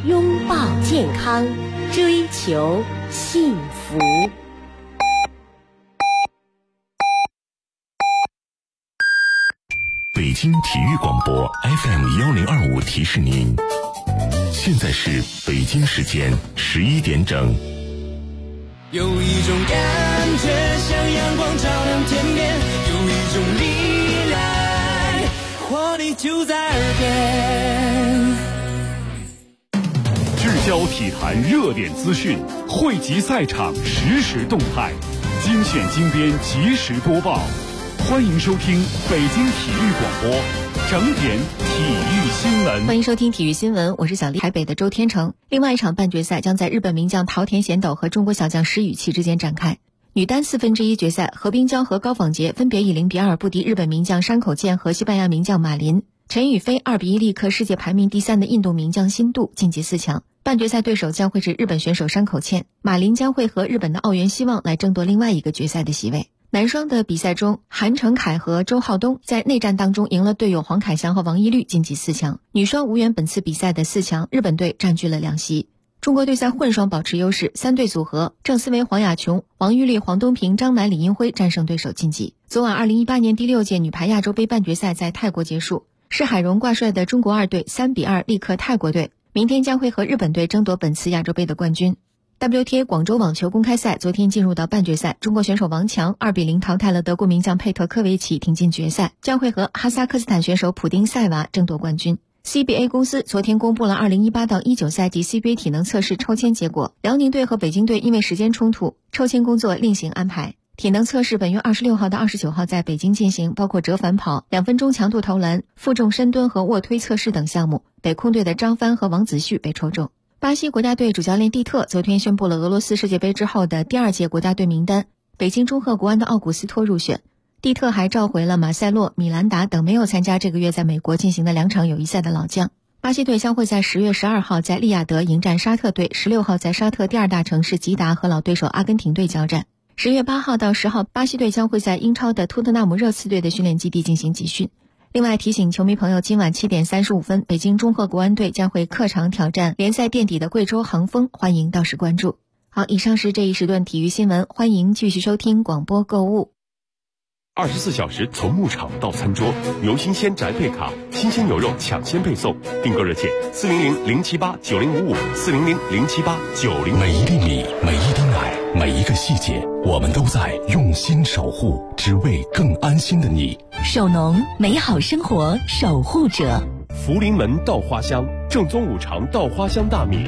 拥抱健康，追求幸福。 北京体育广播 FM1025 提示您，现在是北京时间11点整。 有一种感觉像阳光照亮天边，有一种力量活力就在耳边。 聚焦体坛热点资讯，汇集赛场实时动态，精选精编及时播报。欢迎收听北京体育广播整点体育新闻。 欢迎收听体育新闻，我是小丽。台北的周天成。另外一场半决赛将在日本名将桃田贤斗和中国小将石宇奇之间展开。女单1/4决赛，何冰娇和高仿洁分别以0-2不敌日本名将山口茜和西班牙名将马林。陈雨菲2-1力克世界排名第3的印度名将辛杜，晋级4强。半决赛对手将会是日本选手山口茜，马林将会和日本的奥原希望来争夺另外一个决赛的席位。男双的比赛中，韩成凯和周浩东在内战当中赢了队友黄凯翔和王懿律，晋级4强。女双无缘本次比赛的4强，日本队占据了2席。中国队在混双保持优势，3对组合郑思维、黄雅琼、王懿律、黄东萍、张楠、李英辉战胜对手晋级。昨晚2018年第6届女排亚洲杯半决赛在泰国结束，施海荣挂帅的中国2队3-2力克泰国队，明天将会和日本队争夺本次亚洲杯的冠军。WTA 广州网球公开赛昨天进入到半决赛，中国选手王强2-0淘汰了德国名将佩特科维奇，挺进决赛，将会和哈萨克斯坦选手普丁塞娃争夺冠军。CBA 公司昨天公布了2018到19赛季 CBA 体能测试抽签结果，辽宁队和北京队因为时间冲突，抽签工作另行安排。体能测试本月26号到29号在北京进行，包括折返跑、2分钟强度投篮、负重深蹲和卧推测试等项目。北空队的张帆和王子旭被抽中。巴西国家队主教练蒂特昨天宣布了俄罗斯世界杯之后的第2届国家队名单，北京中赫国安的奥古斯托入选。蒂特还召回了马塞洛、米兰达等没有参加这个月在美国进行的2场友谊赛的老将。巴西队将会在10月12号在利雅得迎战沙特队，16号在沙特第2大城市吉达和老对手阿根廷队交战。10月8号到10号，巴西队将会在英超的托特纳姆热刺队的训练基地进行集训。另外提醒球迷朋友，今晚7点35分，北京中赫国安队将会客场挑战联赛垫底的贵州恒丰，欢迎到时关注。好，以上是这一时段体育新闻，欢迎继续收听广播购物。 24小时从牧场到餐桌，牛新鲜宅配卡，新鲜牛肉抢先配送。订购热线400-078-9055，400-078-90。每一粒米，每一滴奶，每一个细节，我们都在用心守护，只为更安心的你。 守农，美好生活守护者。 福临门稻花香，正宗五常稻花香大米。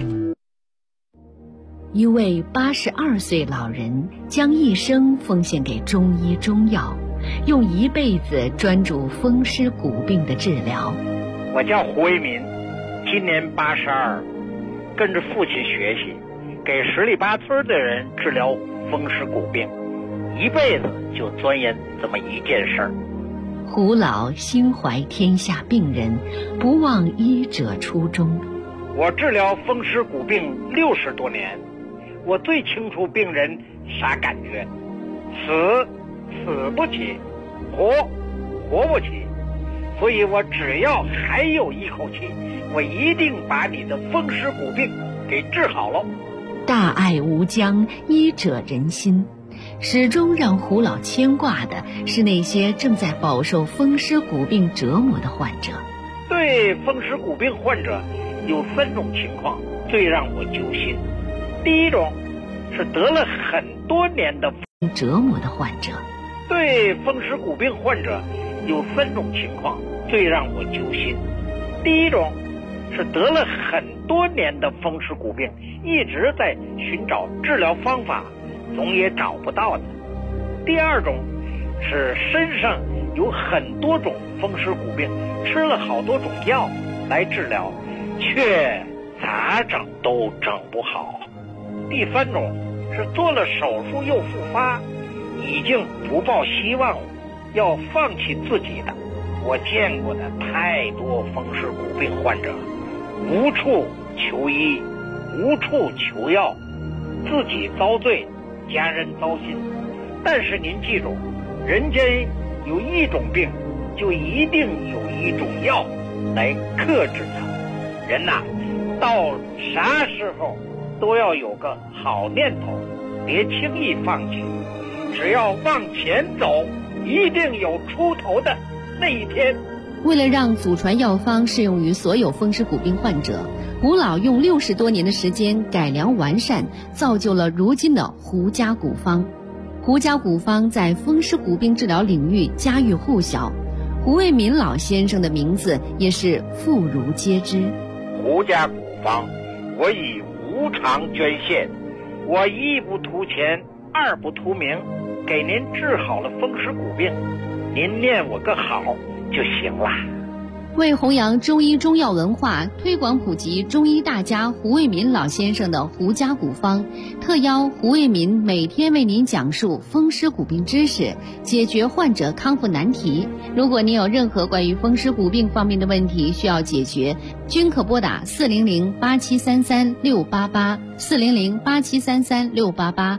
一位82岁老人将一生奉献给中医中药，用一辈子专注风湿骨病的治疗。 我叫胡为民，今年82，跟着父亲学习，给十里八村的人治疗风湿骨病，一辈子就钻研这么一件事儿。 胡老心怀天下病人，不忘医者初衷。 我治疗风湿骨病60多年，我最清楚病人啥感觉，死不起，活不起，所以我只要还有一口气，我一定把你的风湿骨病给治好了。 大爱无疆，医者仁心。始终让胡老牵挂的是那些正在饱受风湿骨病折磨的患者。 对风湿骨病患者有3种情况最让我揪心。第一种是得了很多年的折磨的患者。 对风湿骨病患者有3种情况最让我揪心。第一种是得了很多年的风湿骨病，一直在寻找治疗方法，总也找不到的。第二种是身上有很多种风湿骨病，吃了好多种药来治疗，却咋整都整不好。第3种是做了手术又复发，已经不抱希望了，要放弃自己的。我见过的太多风湿骨病患者，无处求医，无处求药，自己遭罪，家人糟心。但是您记住，人间有一种病，就一定有一种药来克制它。人呐， 到啥时候都要有个好念头，别轻易放弃，只要往前走，一定有出头的那一天。 为了让祖传药方适用于所有风湿骨病患者，胡老用60多年的时间改良完善，造就了如今的胡家古方。胡家古方在风湿骨病治疗领域家喻户晓，胡卫民老先生的名字也是妇孺皆知。 胡家古方，我以无偿捐献，我一不图钱，二不图名，给您治好了风湿骨病，您念我个好就行了。 为弘扬中医中药文化，推广普及中医大家胡卫民老先生的胡家古方，特邀胡卫民每天为您讲述风湿骨病知识，解决患者康复难题。如果您有任何关于风湿骨病方面的问题需要解决，均可拨打400-8733-688 400-8733-688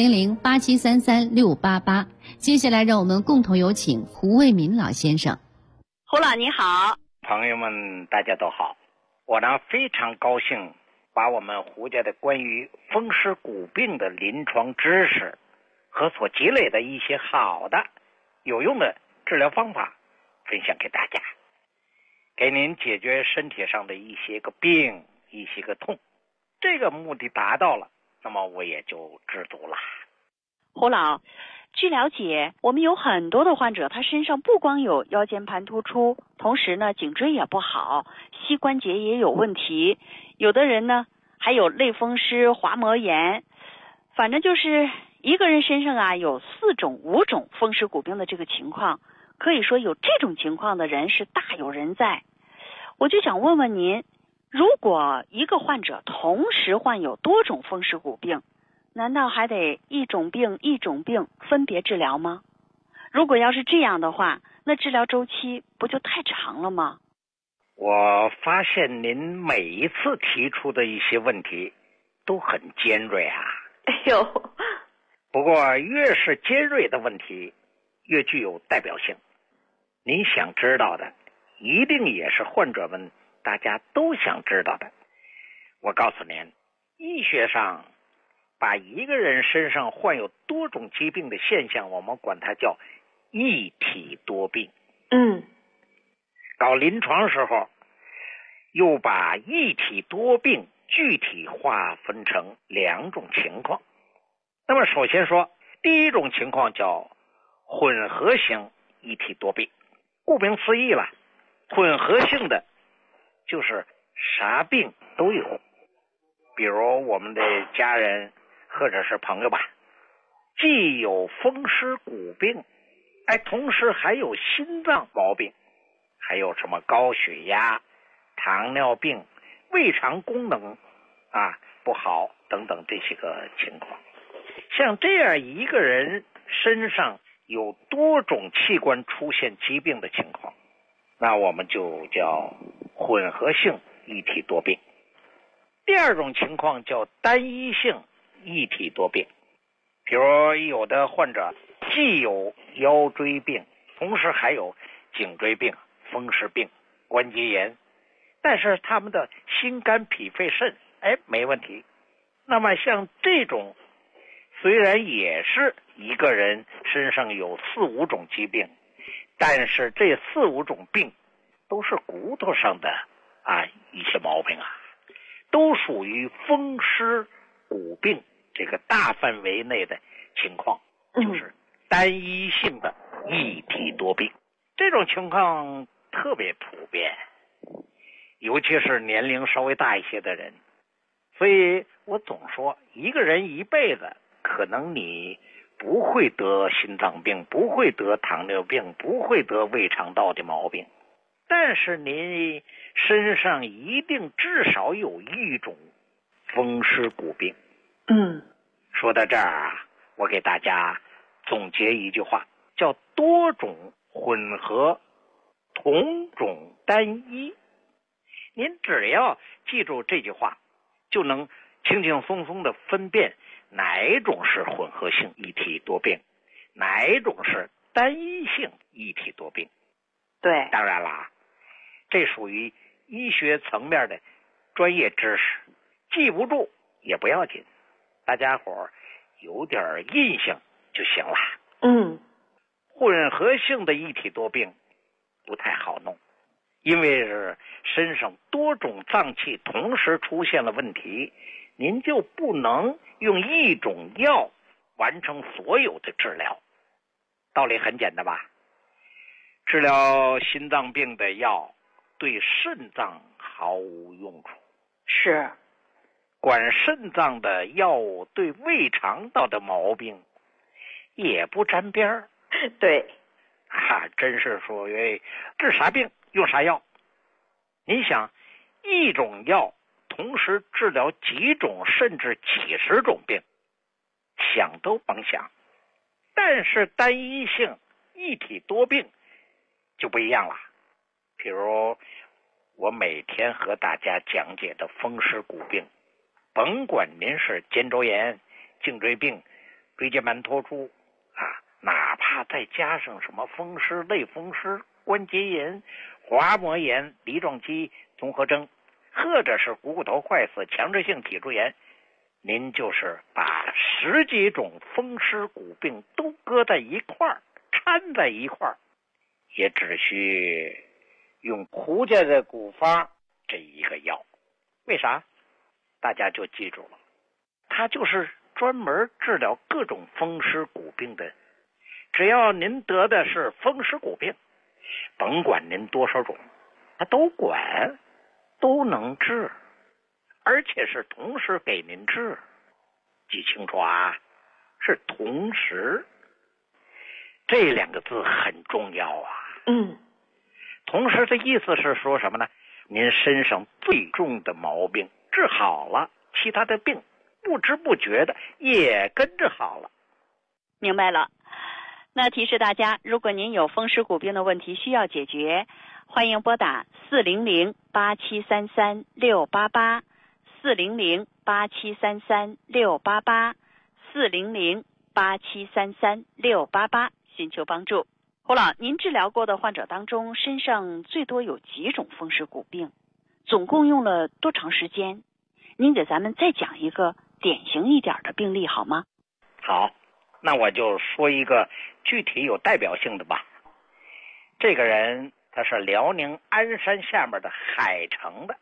400-8733-688。接下来让我们共同有请胡卫民老先生。 胡老你好。 朋友们大家都好，我呢非常高兴把我们胡家的关于风湿骨病的临床知识和所积累的一些好的有用的治疗方法分享给大家，给您解决身体上的一些个病，一些个痛，这个目的达到了，那么我也就知足了。 胡老，据了解，我们有很多的患者，他身上不光有腰间盘突出，同时呢颈椎也不好，膝关节也有问题，有的人呢还有类风湿、滑膜炎，反正就是一个人身上啊有4种、5种风湿骨病的这个情况，可以说有这种情况的人是大有人在。我就想问问您，如果一个患者同时患有多种风湿骨病，难道还得一种病一种病分别治疗吗？如果要是这样的话，那治疗周期不就太长了吗？ 我发现您每一次提出的一些问题都很尖锐啊。 哎呦， 不过越是尖锐的问题越具有代表性，您想知道的一定也是患者们大家都想知道的。我告诉您，医学上把一个人身上患有多种疾病的现象，我们管它叫一体多病。搞临床时候又把一体多病具体划分成2种情况。那么首先说，第一种情况叫混合型一体多病。顾名思义了，混合性的就是啥病都有。比如我们的家人或者是朋友吧，既有风湿骨病，同时还有心脏毛病，还有什么高血压、糖尿病、胃肠功能不好等等这些个情况。像这样一个人身上有多种器官出现疾病的情况，那我们就叫混合性一体多病。第二种情况叫单一性一体多病。比如有的患者既有腰椎病，同时还有颈椎病、风湿病、关节炎，但是他们的心肝脾肺肾没问题。那么像这种虽然也是一个人身上有4、5种疾病，但是这4、5种病都是骨头上的一些毛病都属于风湿骨病这个大范围内的情况，就是单一性的一体多病。这种情况特别普遍，尤其是年龄稍微大一些的人。所以我总说，一个人一辈子可能你不会得心脏病，不会得糖尿病，不会得胃肠道的毛病，但是您身上一定至少有一种风湿骨病。说到这儿我给大家总结一句话，叫多种混合，同种单一。您只要记住这句话，就能轻轻松松的分辨哪一种是混合性一体多病，哪一种是单一性一体多病。 对， 当然了，这属于医学层面的专业知识，记不住也不要紧，大家伙有点印象就行了。混合性的一体多病不太好弄，因为是身上多种脏器同时出现了问题，您就不能用一种药完成所有的治疗。道理很简单吧？治疗心脏病的药对肾脏毫无用处， 是管肾脏的药物对胃肠道的毛病也不沾边儿。 对真是属于治啥病用啥药。你想，一种药同时治疗几种甚至几十种病，想都甭想。但是单一性一体多病就不一样了。比如我每天和大家讲解的风湿骨病，甭管您是肩周炎、颈椎病、椎间盘突出哪怕再加上什么风湿、类风湿、关节炎、滑膜炎、梨状肌综合征，或者是股骨头坏死、强直性脊柱炎，您就是把10几种风湿骨病都搁在一块儿，掺在一块儿，也只需用胡家的古方这一个药。为啥？大家就记住了，它就是专门治疗各种风湿骨病的。只要您得的是风湿骨病，甭管您多少种，它都管，都能治，而且是同时给您治。记清楚啊，是同时，这2个字很重要啊。同时的意思是说什么呢？您身上最重的毛病治好了，其他的病不知不觉的也跟着好了。 明白了。那提示大家，如果您有风湿骨病的问题需要解决，欢迎拨打400-8733-688 400-8733-688 400-8733-688寻求帮助。胡老，您治疗过的患者当中，身上最多有几种风湿骨病？总共用了多长时间？您给咱们再讲一个典型一点的病例好吗？ 好，那我就说一个具体有代表性的吧。这个人他是辽宁鞍山下面的海城的。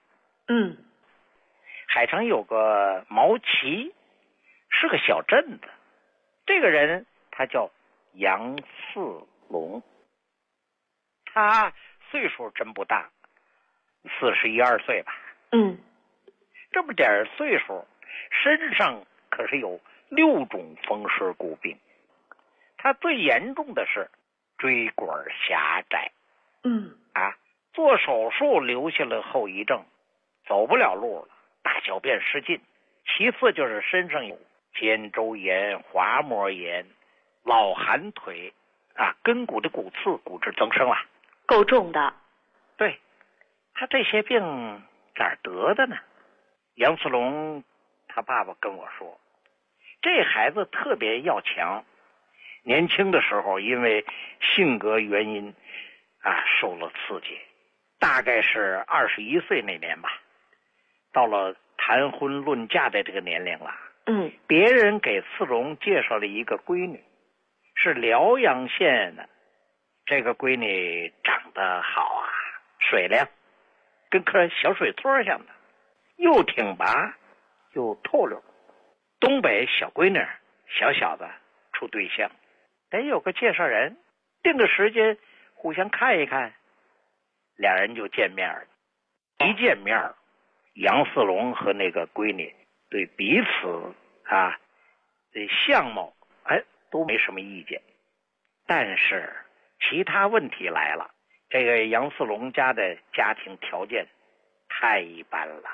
海城有个毛旗，是个小镇子。这个人他叫杨四龙，他岁数真不大，41、2岁吧。这么点岁数，身上可是有6种风湿骨病。他最严重的是椎管狭窄，做手术留下了后遗症，走不了路了，大小便失禁。其次就是身上有肩周炎、滑膜炎、老寒腿根骨的骨刺、骨质增生了， 够重的。 对，他这些病咋得的呢？杨四龙他爸爸跟我说，这孩子特别要强，年轻的时候因为性格原因受了刺激，大概是21岁那年吧，到了谈婚论嫁的这个年龄了。别人给四龙介绍了一个闺女，是辽阳县的。这个闺女长得好水灵，跟颗小水撮像的，又挺拔又透溜。东北小闺女，小小子处对象，得有个介绍人，定个时间互相看一看，俩人就见面了。一见面，杨四龙和那个闺女对彼此这相貌都没什么意见。但是其他问题来了，这个杨四龙家的家庭条件太一般了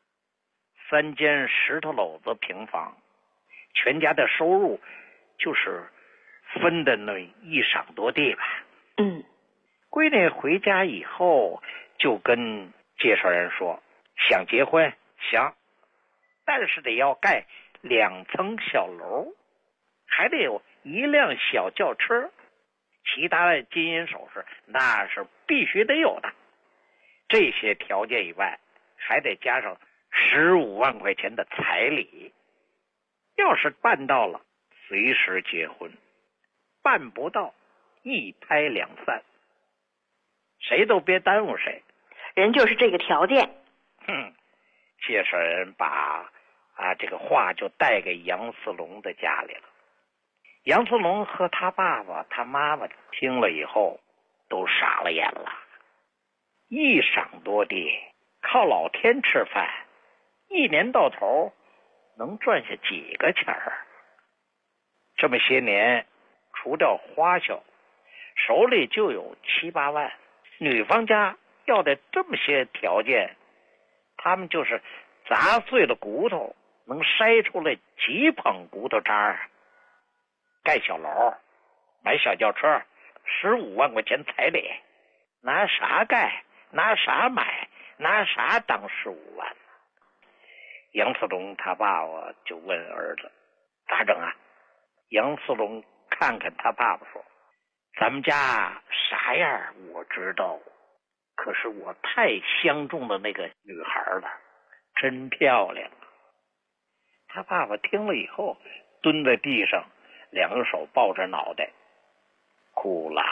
，3间石头篓子平房，全家的收入就是分的那1晌多地吧。闺女回家以后就跟介绍人说，想结婚行，但是得要盖2层小楼，还得有1辆小轿车，其他的金银首饰那是必须得有的。这些条件以外，还得加上 15万块钱的彩礼。要是办到了，随时结婚；办不到，一拍两散，谁都别耽误谁。 人就是这个条件。 介绍人把这个话就带给杨四龙的家里了。杨四龙和他爸爸他妈妈听了以后都傻了眼了。1晌多地，靠老天吃饭，一年到头能赚下几个钱儿？这么些年除掉花销，手里就有7、8万。女方家要的这么些条件，他们就是砸碎了骨头能筛出来几捧骨头渣儿。盖小楼，买小轿车，15万块钱彩礼，拿啥盖？拿啥买？拿啥当15万呢？杨四龙他爸爸就问儿子咋整啊？杨四龙看看他爸爸说，咱们家啥样我知道，可是我太相中的那个女孩了，真漂亮。他爸爸听了以后蹲在地上，2个手抱着脑袋哭了，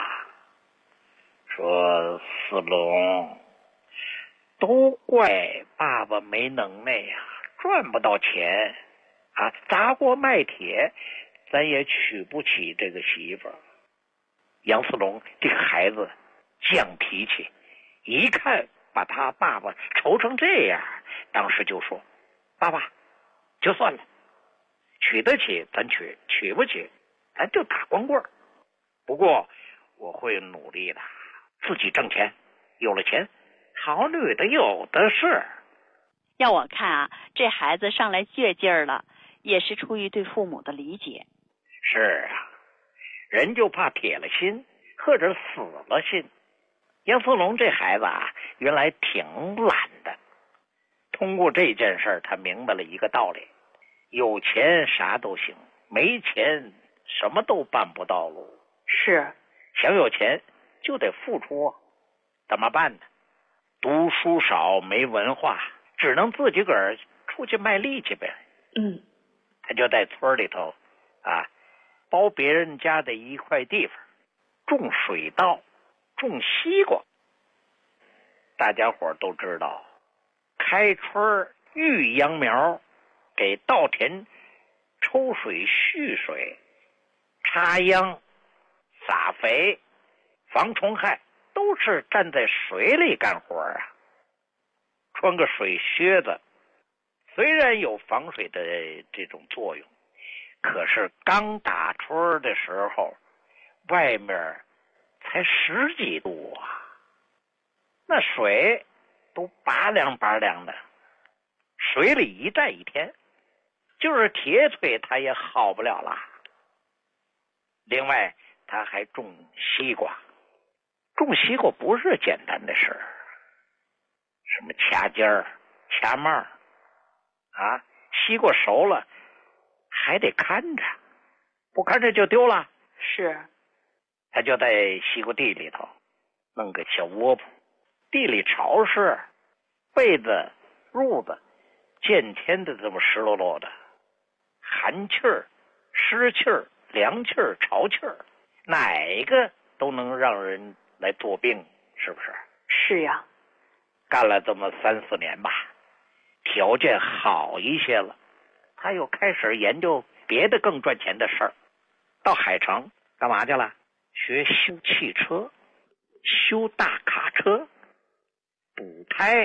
说四龙，都怪爸爸没能耐呀，赚不到钱啊，砸锅卖铁咱也娶不起这个媳妇儿。杨四龙这个孩子犟脾气，一看把他爸爸愁成这样，当时就说，爸爸就算了，娶得起咱娶，娶不起咱就打光棍儿。不过我会努力的，自己挣钱，有了钱好女的有的是。 要我看啊，这孩子上来倔劲儿了，也是出于对父母的理解。 是啊，人就怕铁了心或者死了心。杨四龙这孩子啊，原来挺懒的，通过这件事他明白了一个道理，有钱啥都行，没钱什么都办不到喽。 是， 想有钱就得付出，怎么办呢？读书少没文化，只能自己个儿出去卖力气呗。他就在村里头包别人家的一块地方，种水稻，种西瓜。大家伙都知道，开春育秧苗，给稻田抽水蓄水，插秧撒肥防虫害，都是站在水里干活啊。穿个水靴子虽然有防水的这种作用，可是刚打春的时候外面才10几度啊，那水都拔凉拔凉的，水里一站一天，就是铁腿他也好不了了。另外他还种西瓜，种西瓜不是简单的事儿，什么掐尖儿掐蔓儿西瓜熟了还得看着，不看着就丢了。 是， 他就在西瓜地里头弄个小窝铺，地里潮湿，被子褥子见天的这么湿漉漉的，寒气儿湿气儿凉气儿潮气儿，哪个都能让人来作病，是不是？ 是呀。 干了这么3、4年吧，条件好一些了，他又开始研究别的更赚钱的事儿。到海城干嘛去了？学修汽车，修大卡车，补胎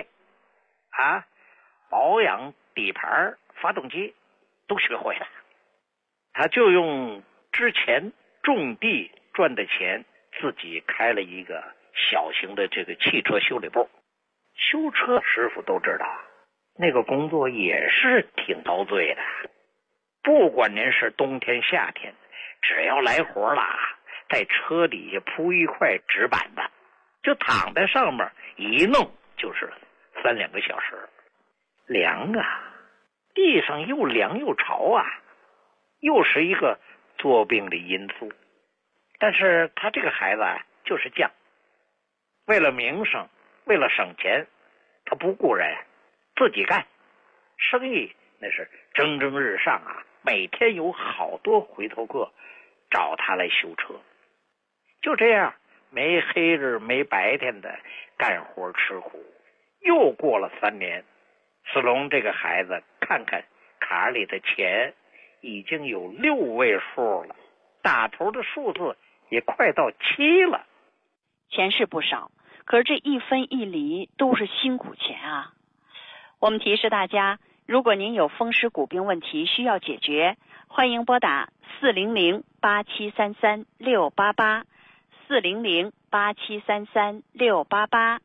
保养底盘发动机都学会了。他就用之前种地赚的钱，自己开了一个小型的这个汽车修理部。修车师傅都知道，那个工作也是挺遭罪的。不管您是冬天夏天，只要来活了，在车底下铺一块纸板子，就躺在上面一弄就是3、2个小时。凉啊，地上又凉又潮啊，又是一个作病的因素。但是他这个孩子就是犟，为了名声，为了省钱，他不顾人，自己干， 生意那是蒸蒸日上啊，每天有好多回头客找他来修车。就这样没黑日没白天的干活吃苦。又过了3年，四龙这个孩子看看卡里的钱已经有6位数了，打头的数字也快到7了。 钱是不少，可是这一分一厘都是辛苦钱啊。我们提示大家，如果您有风湿骨病问题需要解决，欢迎拨打400-8733-688 400-8733-688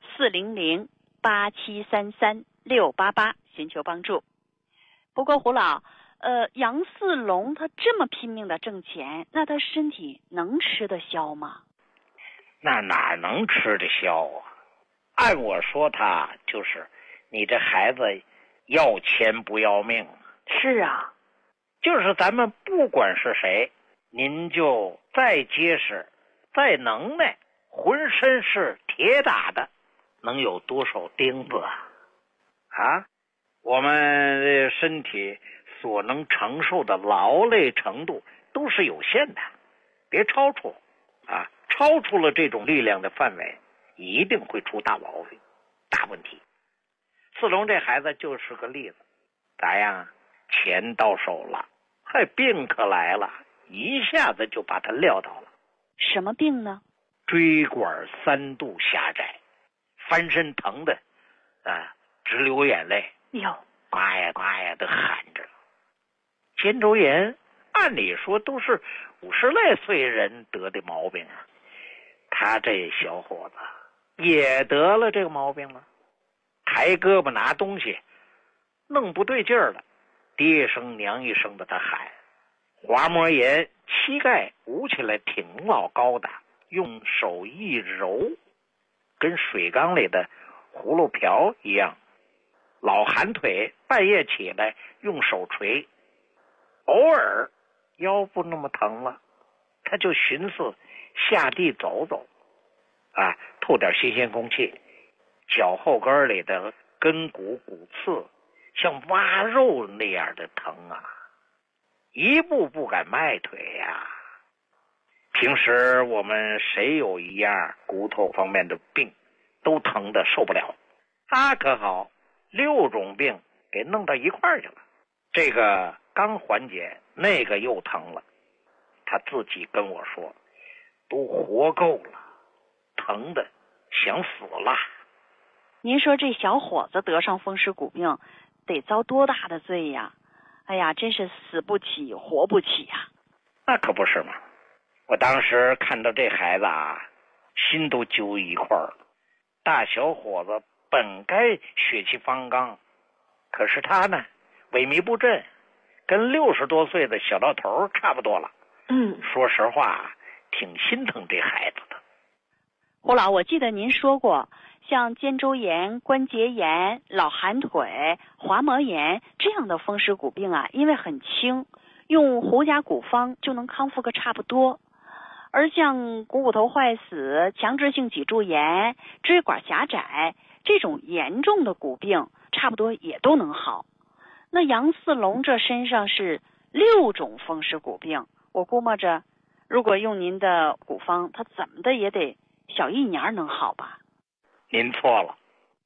400-8733-688寻求帮助。不过胡老，杨四龙他这么拼命的挣钱，那他身体能吃得消吗？ 那哪能吃得消啊？按我说，他就是你这孩子要钱不要命。 是啊， 就是咱们不管是谁，您就再结实再能耐，浑身是铁打的，能有多少钉子啊？我们身体所能承受的劳累程度都是有限的，别超出啊！超出了这种力量的范围，一定会出大毛病、大问题。四龙这孩子就是个例子，咋样？钱到手了，病可来了，一下子就把他撂倒了。 什么病呢？ 椎管3度狭窄，翻身疼的直流眼泪，呱呀呱呀的喊着。肩周炎按理说都是50来岁人得的毛病啊，他这小伙子也得了这个毛病了，抬胳膊拿东西弄不对劲儿了，爹一声娘一声的他喊。滑膜炎，膝盖捂起来挺老高的，用手一揉，跟水缸里的葫芦瓢一样。老寒腿，半夜起来用手捶，偶尔腰不那么疼了，他就寻思下地走走透点新鲜空气。脚后跟里的根骨骨刺像挖肉那样的疼啊，一步不敢迈腿呀。平时我们谁有一样骨头方面的病都疼得受不了，他可好，6种病给弄到一块儿去了，这个刚缓解，那个又疼了。他自己跟我说，都活够了，疼得想死了。 您说这小伙子得上风湿骨病得遭多大的罪呀？哎呀，真是死不起活不起呀。 那可不是嘛，我当时看到这孩子心都揪一块儿。大小伙子本该血气方刚，可是他呢萎靡不振，跟60多岁的小老头差不多了。说实话挺心疼这孩子的。 胡老，我记得您说过，像肩周炎、关节炎、老寒腿、滑膜炎这样的风湿骨病因为很轻，用胡甲骨方就能康复个差不多。而像股骨头坏死、强直性脊柱炎、椎管狭窄这种严重的骨病，差不多也都能好。那杨四龙这身上是6种风湿骨病，我估摸着如果用您的骨方，他怎么的也得小1年能好吧？ 您错了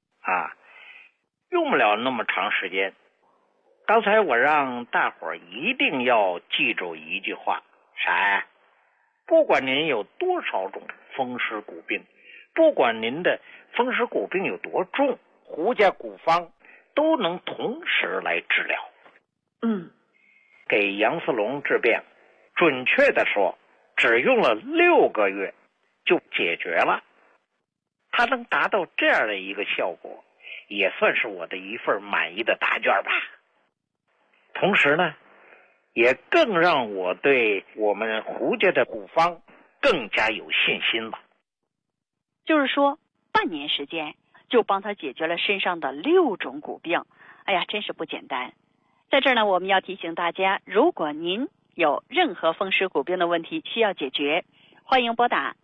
用不了那么长时间。刚才我让大伙儿一定要记住一句话，啥呀？不管您有多少种风湿骨病，不管您的风湿骨病有多重，胡家骨方都能同时来治疗。给杨四龙治病，准确的说只用了6个月就解决了。他能达到这样的一个效果，也算是我的一份满意的答卷吧。同时呢，也更让我对我们胡家的骨方更加有信心了。 就是说半年时间就帮他解决了身上的6种骨病，哎呀，真是不简单。在这儿呢，我们要提醒大家，如果您有任何风湿骨病的问题需要解决，欢迎拨打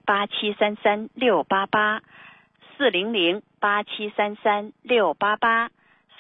400-8733-688 400-8733-688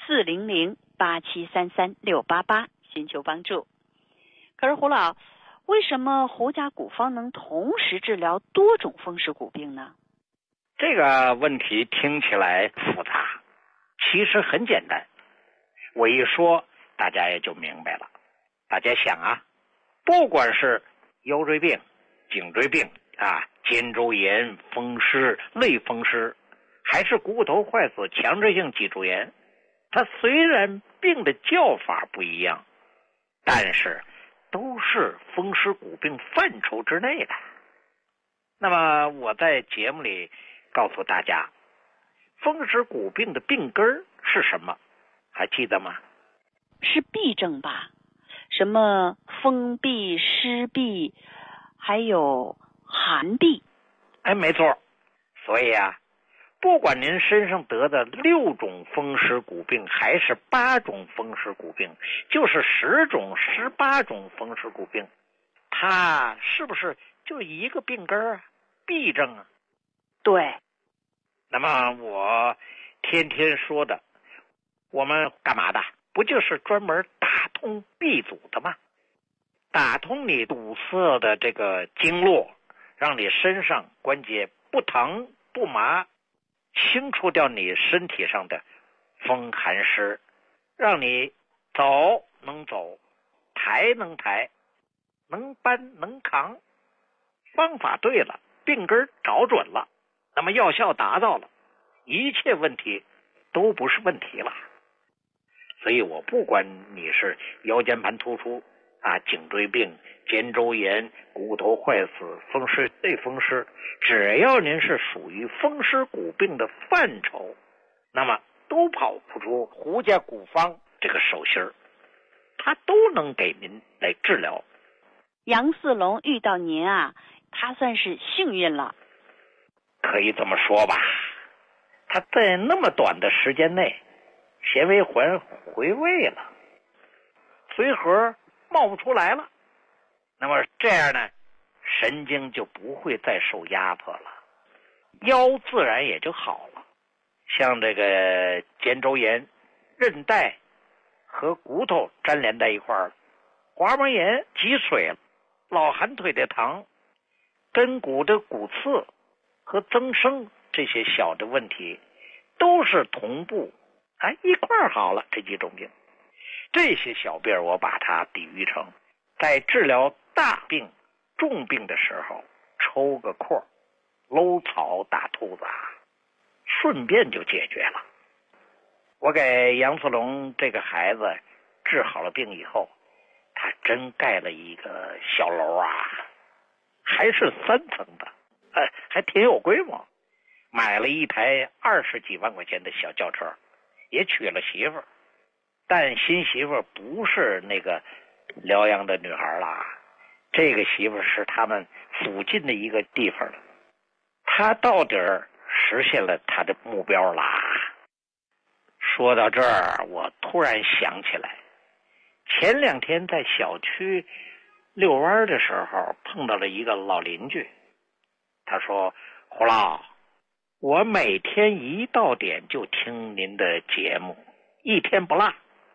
400-8733-688寻求帮助。可是胡老，为什么胡家古方能同时治疗多种风湿骨病呢？ 这个问题听起来复杂，其实很简单，我一说大家也就明白了。大家想啊，不管是腰椎病、颈椎病啊、肩周炎、风湿、类风湿，还是股骨头坏死、强直性脊柱炎，它虽然病的叫法不一样，但是都是风湿骨病范畴之内的。那么我在节目里告诉大家，风湿骨病的病根是什么？还记得吗？ 是痹症吧？什么风痹、湿痹，还有寒痹。 哎，没错。所以啊，不管您身上得的6种风湿骨病，还是8种风湿骨病，就是10种、18种风湿骨病，它是不是就一个病根啊？痹症啊？ 对。 那么我天天说的，我们干嘛的？不就是专门打通痹阻的吗？打通你堵塞的这个经络，让你身上关节不疼不麻，清除掉你身体上的风寒湿，让你走能走，抬能抬，能搬能扛。方法对了，病根找准了，那么药效达到了，一切问题都不是问题了。所以我不管你是腰间盘突出啊、颈椎病、肩周炎、股骨头坏死、风湿、类风湿，只要您是属于风湿骨病的范畴，那么都跑不出胡家古方这个手心儿，他都能给您来治疗。 杨四龙遇到您啊，他算是幸运了。 可以这么说吧，他在那么短的时间内纤维环回位了，髓核冒不出来了，那么这样呢，神经就不会再受压迫了，腰自然也就好了。像这个肩周炎，韧带和骨头粘连在一块儿了，滑膜炎、脊髓、老寒腿的疼、跟骨的骨刺和增生这些小的问题，都是同步一块儿好了。这几种病，这些小病我把它比喻成在治疗大病重病的时候抽个空搂草打兔子，顺便就解决了。我给杨四龙这个孩子治好了病以后，他真盖了一个小楼啊，还是3层的，还挺有规模。买了一台20几万块钱的小轿车，也娶了媳妇儿，但新媳妇儿不是那个辽阳的女孩啦，这个媳妇儿是他们附近的一个地方的。他到底实现了他的目标啦。说到这儿，我突然想起来，前2天在小区遛弯的时候碰到了一个老邻居，他说：胡老，我每天一到点就听您的节目，一天不落，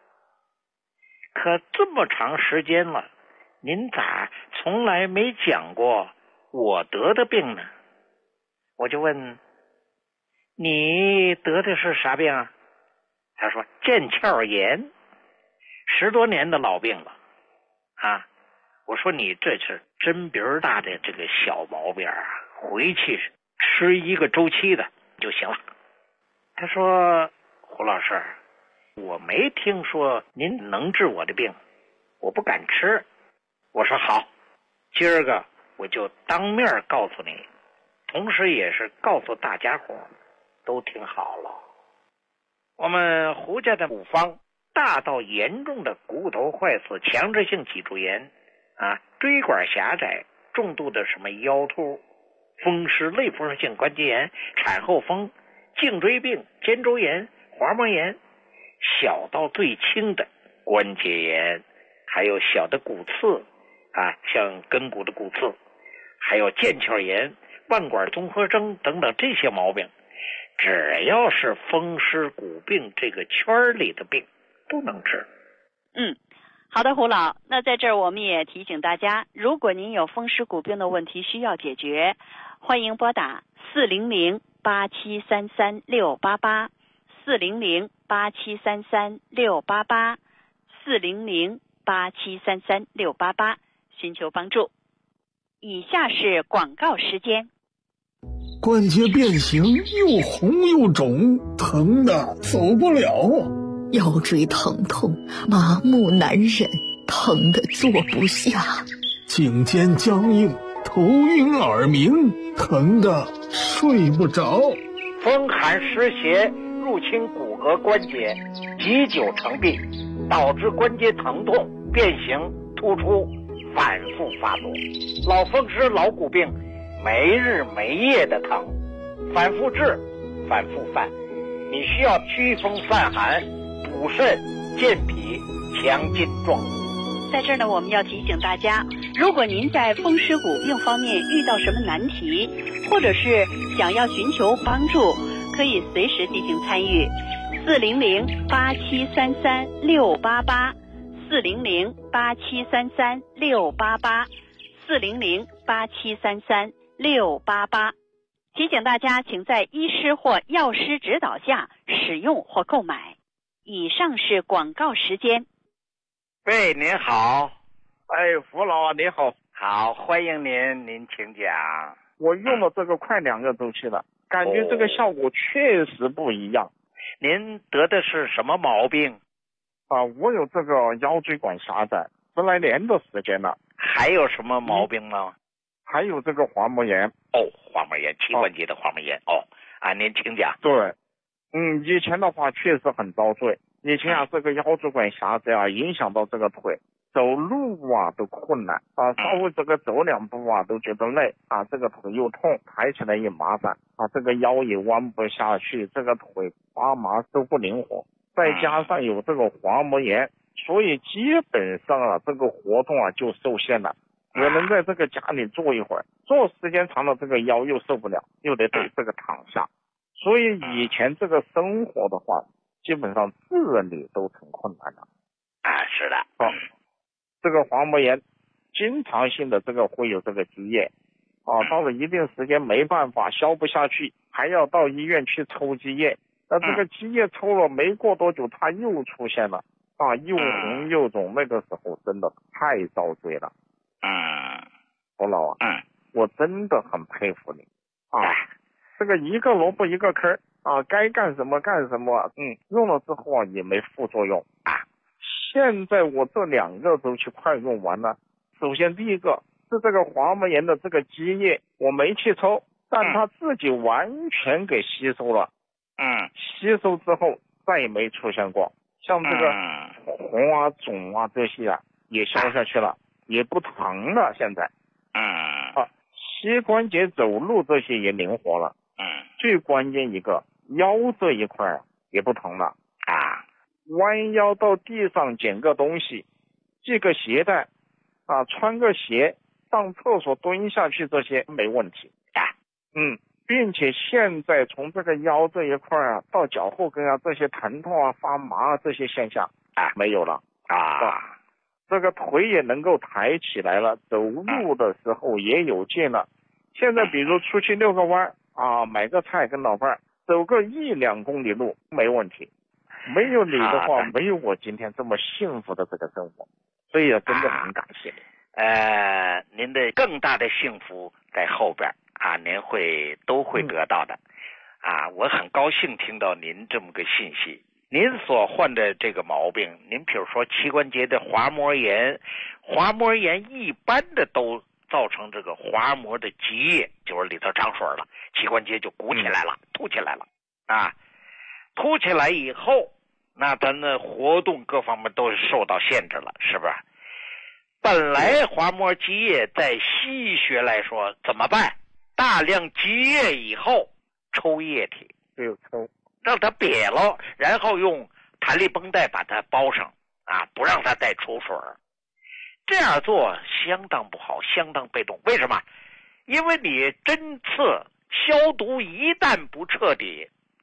可这么长时间了，您咋从来没讲过我得的病呢？我就问，你得的是啥病啊？他说腱鞘炎，10多年的老病了啊。我说你这是针鼻大的这个小毛病啊，回去吃1个周期的就行了。他说，胡老师，我没听说您能治我的病，我不敢吃。我说好，今儿个我就当面告诉你，同时也是告诉大家伙都听好了。我们胡家的古方，大到严重的股骨头坏死、强直性脊柱炎椎管狭窄，重度的什么腰突、风湿、类风湿性关节炎、产后风、颈椎病、肩周炎、滑膜炎，小到最轻的关节炎，还有小的骨刺像跟骨的骨刺，还有腱鞘炎、腕管综合征等等这些毛病， 只要是风湿骨病这个圈里的病都能治。 好的，胡老，那在这儿我们也提醒大家，如果您有风湿骨病的问题需要解决，欢迎拨打400-8733-688 400-8733-688 400-8733-688寻求帮助。以下是广告时间。 关节变形，又红又肿，疼的走不了。 腰椎疼痛，麻木难忍，疼得坐不下。 颈肩僵硬，头晕耳鸣，疼得睡不着。 风寒湿邪入侵骨骼关节，积久成病，导致关节疼痛、变形、突出，反复发作。老风湿、老骨病，没日没夜的疼，反复治，反复犯。你需要祛风散寒、补肾健脾、强筋壮骨。 在这儿呢，我们要提醒大家，如果您在风湿骨病方面遇到什么难题，或者是想要寻求帮助，可以随时进行参与。400-8733-688 400-8733-688 400-8733-688。提醒大家，请在医师或药师指导下使用或购买。以上是广告时间。 喂，您好。 胡老啊，你好。 好，欢迎您，您请讲。 我用了这个快2个周期了，感觉这个效果确实不一样。 您得的是什么毛病？ 我有这个腰椎管狭窄，10来年的时间了。 还有什么毛病吗？ 还有这个滑膜炎。 滑膜炎，膝关节的滑膜炎。您请讲。 对，以前的话确实很遭罪。以前这个腰椎管狭窄影响到这个腿，走路都困难稍微这个走2步都觉得累这个腿又痛，抬起来也麻烦这个腰也弯不下去，这个腿发麻都不灵活，再加上有这个滑膜炎，所以基本上这个活动就受限了。我能在这个家里坐一会儿，坐时间长了这个腰又受不了，又得这个躺下，所以以前这个生活的话基本上自理都成困难了。 是的。 这个滑膜炎经常性的这个会有这个积液到了一定时间没办法消不下去，还要到医院去抽积液。那这个积液抽了没过多久它又出现了又红又肿，那个时候真的太遭罪了。胡老我真的很佩服你这个一个萝卜一个坑该干什么干什么。用了之后也没副作用现在我这2个周期快用完了。首先第一个是这个滑膜炎的这个积液我没去抽，但它自己完全给吸收了。吸收之后再也没出现过，像这个红肿这些也消下去了，也不疼了。现在膝关节走路这些也灵活了。最关键一个腰这一块也不疼了弯腰到地上捡个东西，系个鞋带穿个鞋，上厕所蹲下去，这些没问题并且现在从这个腰这一块到脚后跟这些疼痛发麻这些现象没有了这个腿也能够抬起来了，走路的时候也有劲了。现在比如出去遛个弯买个菜跟老伴走个1-2公里路没问题。没有你的话没有我今天这么幸福的这个生活，所以真的很感谢你。 您的更大的幸福在后边您都会得到的我很高兴听到您这么个信息。您所患的这个毛病，您比如说膝关节的滑膜炎，滑膜炎一般的都造成这个滑膜的积液，就是里头长水了，膝关节就鼓起来了，凸起来了凸起来以后，那咱的活动各方面都是受到限制了，是不是？本来滑膜积液在西医学来说怎么办？大量积液以后抽液体，让它瘪了，然后用弹力绷带把它包上不让它再出水。这样做相当不好，相当被动。为什么？因为你针刺消毒一旦不彻底，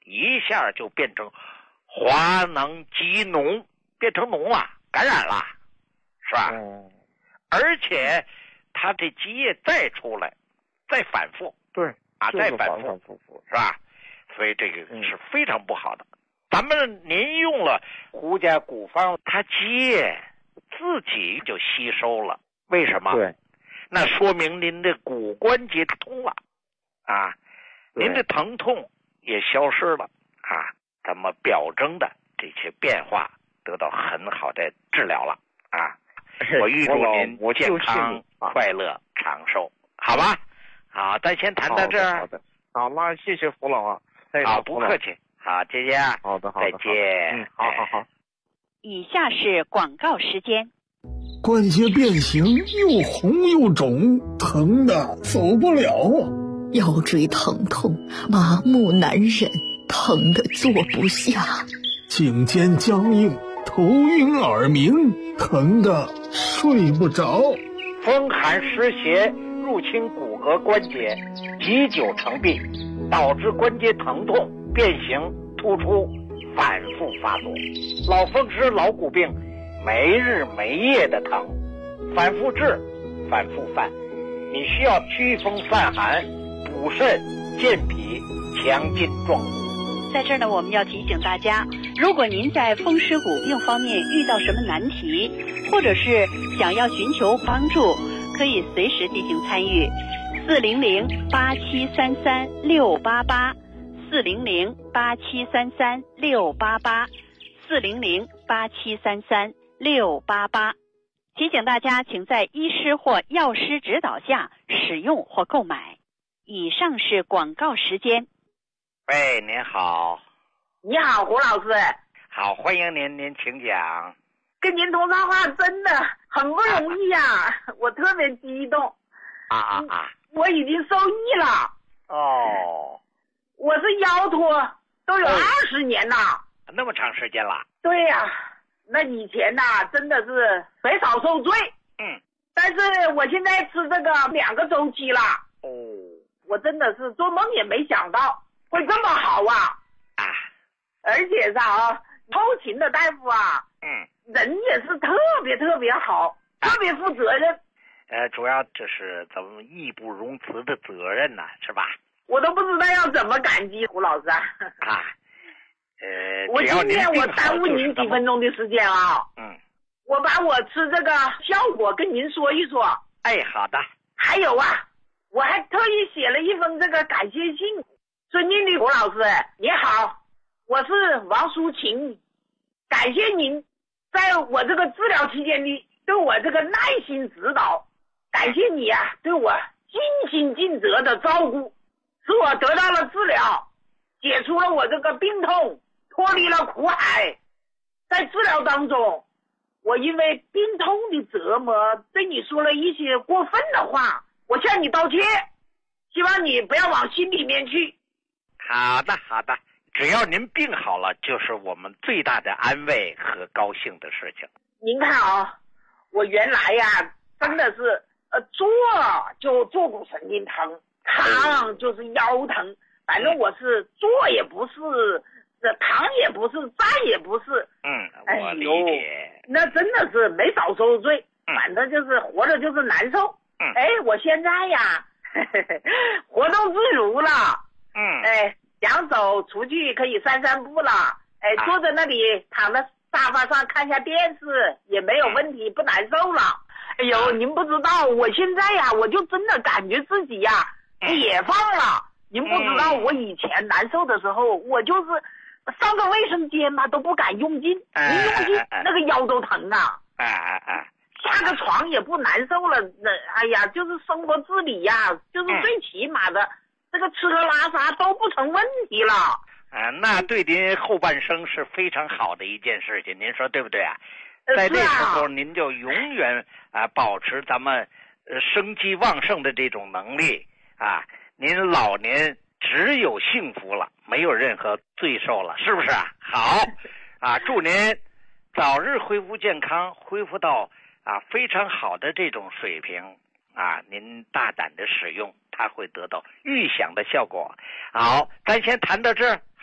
一下就变成滑囊积脓，变成脓了，感染了，是吧？而且它这积液再出来，再反复， 对啊，再反复， 是吧？所以这个是非常不好的。咱们您用了胡家骨方，它积液自己就吸收了，为什么？ 对， 那说明您的骨关节通了，啊，您的疼痛也消失了，啊，咱们表征的这些变化得到很好的治疗了，啊，我预祝您健康、快乐、长寿，好吧？好，咱先谈到这儿。 好的，好，那谢谢胡老啊。 好，不客气。好，再见。 好的， 再见。 好。 以下是广告时间。 关节变形，又红又肿，疼的走不了啊！ 腰椎疼痛，麻木难忍，疼的坐不下； 颈肩僵硬，头晕耳鸣，疼的睡不着； 风寒湿邪入侵骨骼关节，积久成病，导致关节疼痛、变形、突出，反复发作。老风湿、老骨病，没日没夜的疼，反复治，反复犯。你需要祛风散寒、补肾、健脾、强筋壮骨。 在这儿呢，我们要提醒大家，如果您在风湿骨病方面遇到什么难题，或者是想要寻求帮助，可以随时进行参与。400-8733-688，400-8733-688，400-8733-688。提醒大家，请在医师或药师指导下使用或购买。以上是广告时间。 喂，您好。 你好，胡老师。 好，欢迎您，您请讲。 跟您通上话真的很不容易呀，我特别激动。我已经受益了。 哦。 我是腰托都有20年了。 那么长时间了。 对呀，那以前呐，真的是肥少受罪。但是我现在吃这个2个周期了。我真的是做梦也没想到会这么好啊！而且后勤的大夫啊，人也是特别特别好，特别负责任。 主要这是咱们义不容辞的责任呐，是吧？ 我都不知道要怎么感激胡老师啊！我今天我耽误您几分钟的时间啊！我把我吃这个效果跟您说一说。 哎，好的。 还有啊，我还特意写了一封这个感谢信。尊敬的胡老师，你好，我是王淑琴，感谢您在我这个治疗期间里对我这个耐心指导，感谢你啊对我尽心尽责的照顾，使我得到了治疗，解除了我这个病痛，脱离了苦海。在治疗当中，我因为病痛的折磨对你说了一些过分的话，我向你道歉，希望你不要往心里面去。 好的，好的，只要您病好了，就是我们最大的安慰和高兴的事情。 您看啊，我原来呀，真的是坐就坐骨神经疼，躺就是腰疼，反正我是坐也不是，躺也不是，站也不是。 我理解。 那真的是没少受罪，反正就是活着就是难受。我现在呀，活动自如了。想走出去可以散散步了。坐在那里躺在沙发上看下电视也没有问题，不难受了。哎呦，您不知道，我现在呀，我就真的感觉自己呀解放了。您不知道，我以前难受的时候，我就是上个卫生间嘛都不敢用劲，一用劲那个腰都疼啊。下个床也不难受了。哎呀，就是生活自理呀，就是最起码的这个吃喝拉撒都不成问题了。 那对您后半生是非常好的一件事情，您说对不对啊？在这时候您就永远保持咱们生机旺盛的这种能力啊，您老年只有幸福了，没有任何罪受了，是不是啊？好祝您早日恢复健康，恢复到非常好的这种水平您大胆的使用，它会得到预想的效果。好，咱先谈到这儿。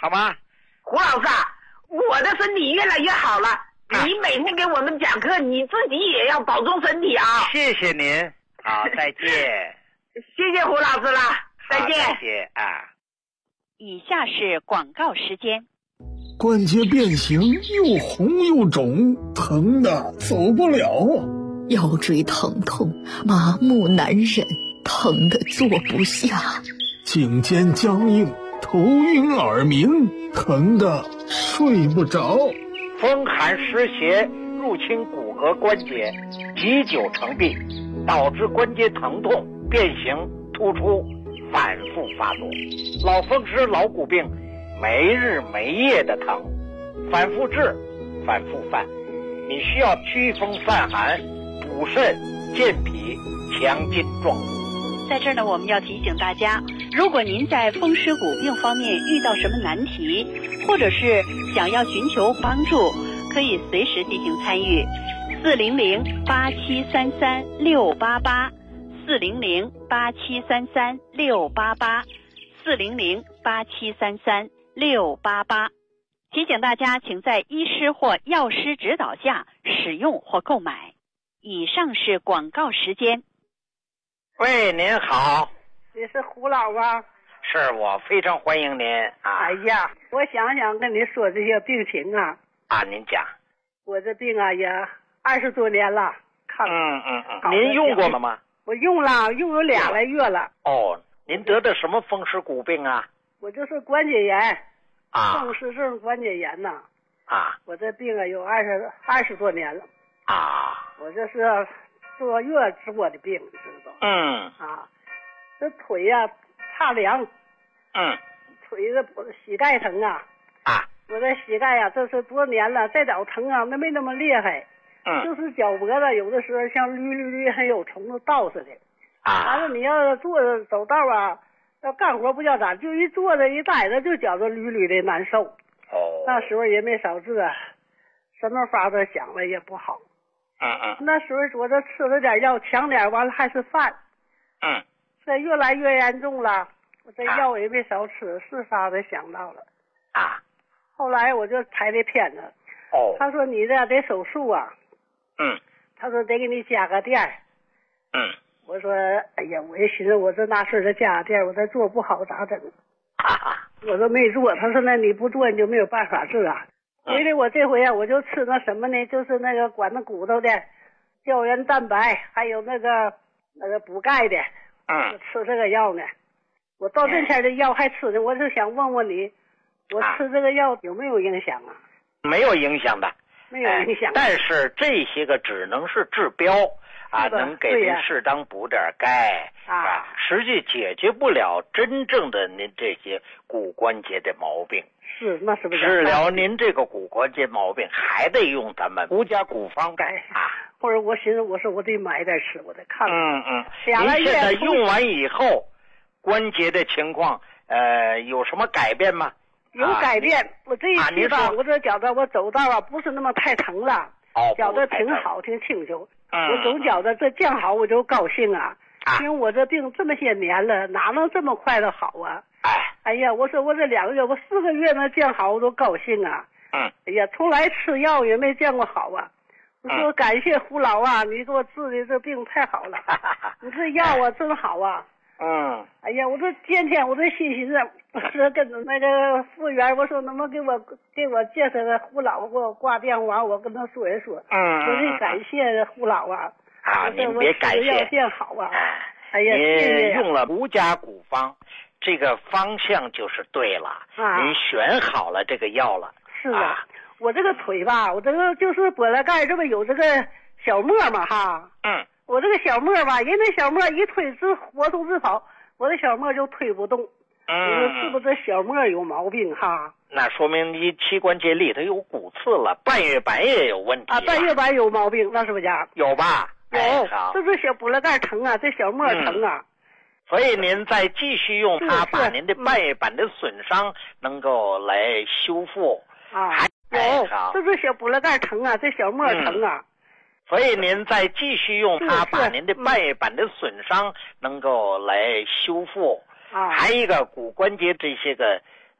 好吗？ 胡老师啊，我的身体越来越好了。你每天给我们讲课，你自己也要保重身体啊！ 谢谢您，好，再见。 谢谢胡老师了，再见。 再见啊！ 以下是广告时间。 关节变形，又红又肿，疼的走不了啊！ 腰椎疼痛，麻木难忍，疼的坐不下。 颈肩僵硬，头晕耳鸣，疼的睡不着。 风寒湿邪入侵骨骼关节，积久成病，导致关节疼痛、变形、突出，反复发作。老风湿、老骨病，没日没夜的疼，反复治，反复犯。你需要祛风散寒、补肾、健脾、强筋壮骨。 在这儿呢，我们要提醒大家，如果您在风湿骨病方面遇到什么难题，或者是想要寻求帮助，可以随时进行参与。400-8733-688，400-8733-688，400-8733-688。提醒大家，请在医师或药师指导下使用或购买。以上是广告时间。 喂，您好。 你是胡老吗？ 是我，非常欢迎您啊！ 哎呀，我想跟你说这些病情啊。 啊，您讲。 我这病啊也20多年了。 您用过了吗？ 我用了，用有2来月了。 哦，您得的什么风湿骨病啊？ 我就是关节炎。 啊。 风湿性关节炎呐。 啊。 我这病啊有20多年了。 啊。 我这是坐月做的病，你知道。啊，这腿呀怕凉。腿的膝盖疼啊。我这膝盖呀，这是多年了，再早疼啊，那没那么厉害。就是脚脖子有的时候像绿还有虫子倒似的。完了你要坐着走道啊，要干活不叫咋，就一坐着一待着就觉着绿的难受。那时候也没少治啊，什么法子想了也不好。那时候我这吃了点药强点，完了还是犯。这越来越严重了，我这药也没少吃，是法子想到了。后来我就拍的片子。他说你这得手术啊。他说得给你加个垫。我说哎呀，我也寻思我这那事儿加个垫，我这做不好咋整？我说没做。他说那你不做你就没有办法治啊。所以我这回啊，我就吃那什么呢？就是那个管那骨头的胶原蛋白，还有那个补钙的。我吃这个药呢。我到这天的药还吃呢，我就想问问你，我吃这个药有没有影响啊？ 没有影响的。 没有影响。 但是这些个只能是治标啊，能给您适当补点钙啊，实际解决不了真正的您这些骨关节的毛病。 是，那是不是？ 治疗您这个骨关节毛病，还得用咱们胡家骨方啊。 或者我寻思，我说我得买点吃，我得看看。 您现在用完以后，关节的情况有什么改变吗？ 有改变。我这一次吧，我这觉得我走道啊不是那么太疼了，觉得挺好，挺清楚。我总觉得这降好我就高兴啊，因为我这病这么些年了，哪能这么快的好啊？哎呀，我说我这2个月，我4个月能降好我都高兴啊。哎呀，从来吃药也没见过好啊。我说感谢胡老啊，你给我治的这病太好了，你这药啊真好啊。哎呀，我这天天我这寻思，我说跟那个服务员，我说能不能给我介绍个胡老，给我挂电话，我跟他说一说。我得感谢胡老啊。 您别感谢。 药变好啊。哎呀，谢谢。 您用了胡家骨方，这个方向就是对了。您选好了这个药了。 是的。我这个腿吧，我这个就是脖子盖这不有这个小沫嘛哈。我这个小沫吧，人那小沫一推直活动直跑，我的小沫就推不动。我说是不是这小沫有毛病哈？ 那说明你膝关节里头有骨刺了，半月板也有问题了。 半月板有毛病，那是不是呀？ 有吧？ 有，这小脖子盖疼啊，这小沫疼啊。 所以您再继续用它，把您的半月板的损伤能够来修复。 有，这小脖子盖疼啊，这小沫疼啊。 所以您再继续用它，把您的半月板的损伤能够来修复。还有一个骨关节这些个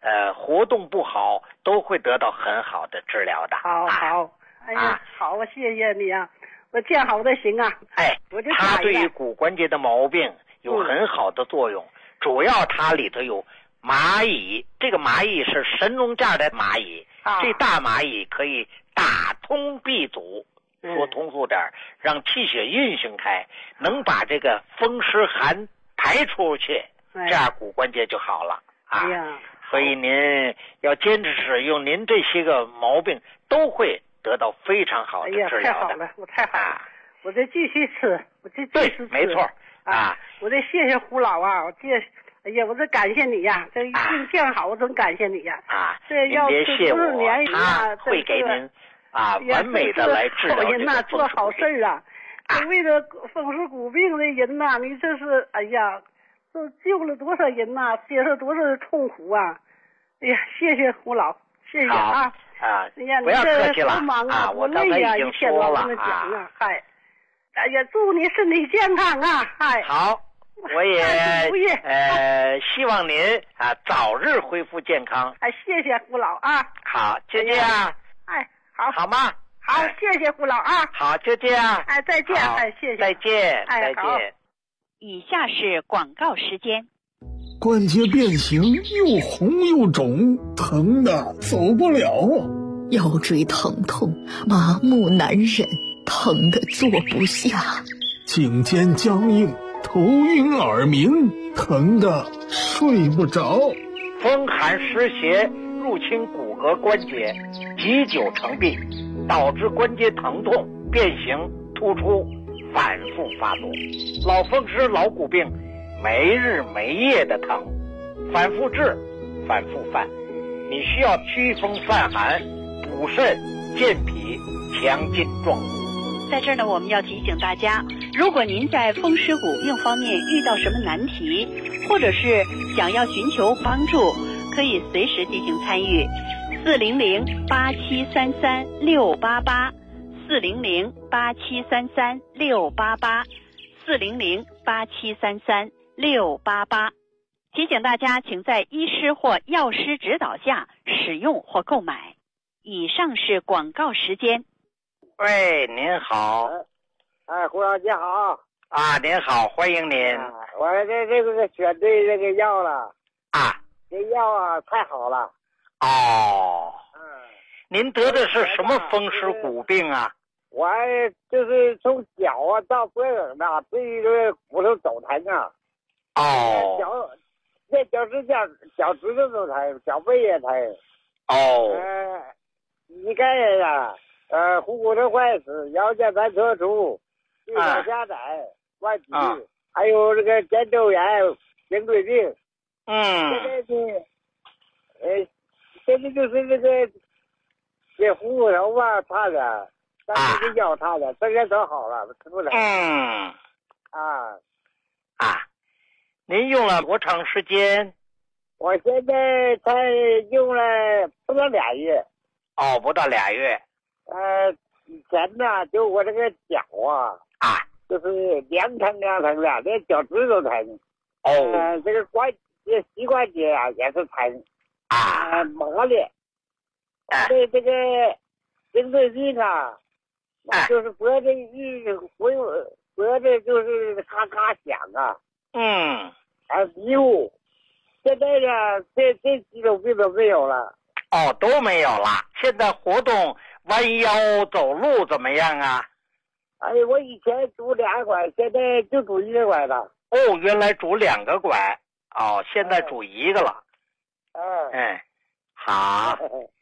活动不好，都会得到很好的治疗的。 好，哎呀，好，谢谢你啊，我见好的行啊。 它对于骨关节的毛病有很好的作用，主要它里头有蚂蚁，这个蚂蚁是神农架的蚂蚁，这大蚂蚁可以打通闭阻，说通俗点，让气血运行开，能把这个风湿寒排出去，这样骨关节就好了啊。所以您要坚持使用，您这些个毛病都会得到非常好的治疗的。 太好了，我太好了，我再继续吃， 对，没错啊。 我再谢谢胡老啊，哎呀，我这感谢你呀，这一定见好，我真感谢你呀。这要别谢我， 他会给您完美的来治疗这个做好事儿啊。为了风湿骨病的人呐，你这是哎呀，这救了多少人呐，接受多少的痛苦啊！哎呀，谢谢胡老，谢谢啊！哎呀， 不要客气了啊！ 我刚才已经说了啊！嗨，哎呀，祝你身体健康啊！嗨， 好，我也希望您早日恢复健康。 谢谢胡老啊！ 好，就这样。好吗？ 好，谢谢胡老啊！ 好，就这样。 再见。谢谢。 再见。再见。 以下是广告时间。 关节变形，又红又肿，疼的走不了啊！ 腰椎疼痛，麻木难忍，疼的坐不下。 颈肩僵硬，头晕耳鸣，疼的睡不着。 风寒湿邪入侵骨骼关节，积久成病，导致关节疼痛、变形、突出，反复发作。老风湿、老骨病，没日没夜的疼，反复治，反复犯。你需要祛风散寒、补肾、健脾、强筋壮骨。 在这儿呢，我们要提醒大家，如果您在风湿骨病方面遇到什么难题，或者是想要寻求帮助，可以随时进行参与。400-8733-688，400-8733-688，400-8733-688。提醒大家，请在医师或药师指导下使用或购买。以上是广告时间。 喂，您好。 胡老姐好。 您好，欢迎您。 我这个选对这个药了。这药太好了。 您得的是什么风湿骨病啊？ 我就是从脚到脖梗的，对这个骨头走疼啊。脚趾头都疼，脚背也疼。膝盖呀，股骨头坏死，腰间盘突出，臂膀狭窄，外疾，还有这个肩周炎、颈椎病。现在就是这个这股骨头吧差点，但是这腰差点，这个都好了，吃不了。 您用了多长时间？ 我现在才用了不到2月。 不到2月。 以前呢，就我这个脚就是凉疼的，连脚趾都疼。这个膝关节也是疼。麻的。这个颈椎病就是脖子脖子就是咔咔响迷糊。现在呢，这几种病都没有了。 都没有了。现在活动弯腰走路怎么样啊？ 我以前拄2拐，现在就拄1个拐了。 原来拄2个拐，现在拄1个了。好。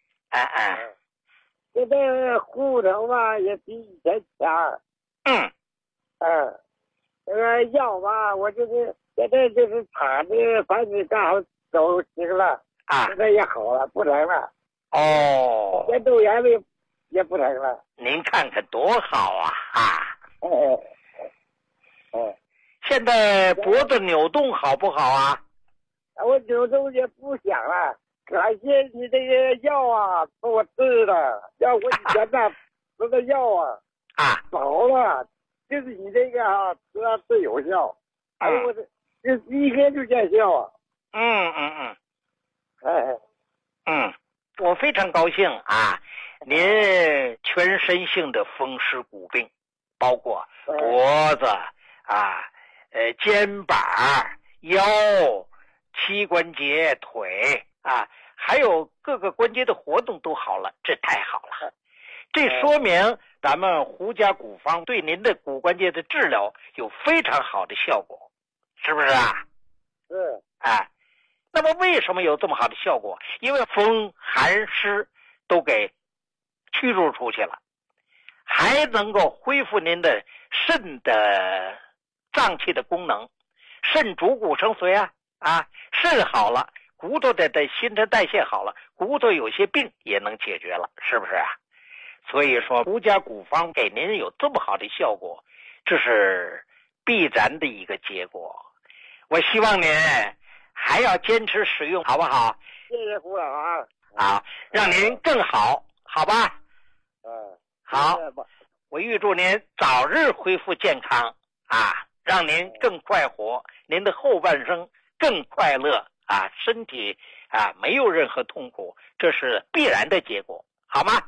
现在骨头吧也比以前强。这个腰吧，我就是现在就是躺着，反正刚好走行了。现在也好了，不疼了。肩周炎也不疼了。 您看看多好啊！现在脖子扭动好不好啊？ 我扭动也不响了，感谢你这个药给我治的。要我以前吃的药少了，就是你这个治最有效。我这1天就见效。 我非常高兴啊，您全身性的风湿骨病，包括脖子啊、肩膀、腰、膝关节、腿啊，还有各个关节的活动都好了，这太好了。这说明咱们胡家骨方对您的骨关节的治疗有非常好的效果，是不是啊？ 是。 那么为什么有这么好的效果？因为风寒湿都给驱逐出去了，还能够恢复您的肾的脏器的功能。肾主骨生髓肾好了，骨头的新陈代谢好了，骨头有些病也能解决了，是不是啊？所以说胡家骨方给您有这么好的效果，这是必然的一个结果。我希望您还要坚持使用，好不好？ 谢谢胡老啊！ 好，让您更好，好吧？好，我预祝您早日恢复健康让您更快活，您的后半生更快乐身体没有任何痛苦，这是必然的结果，好吗？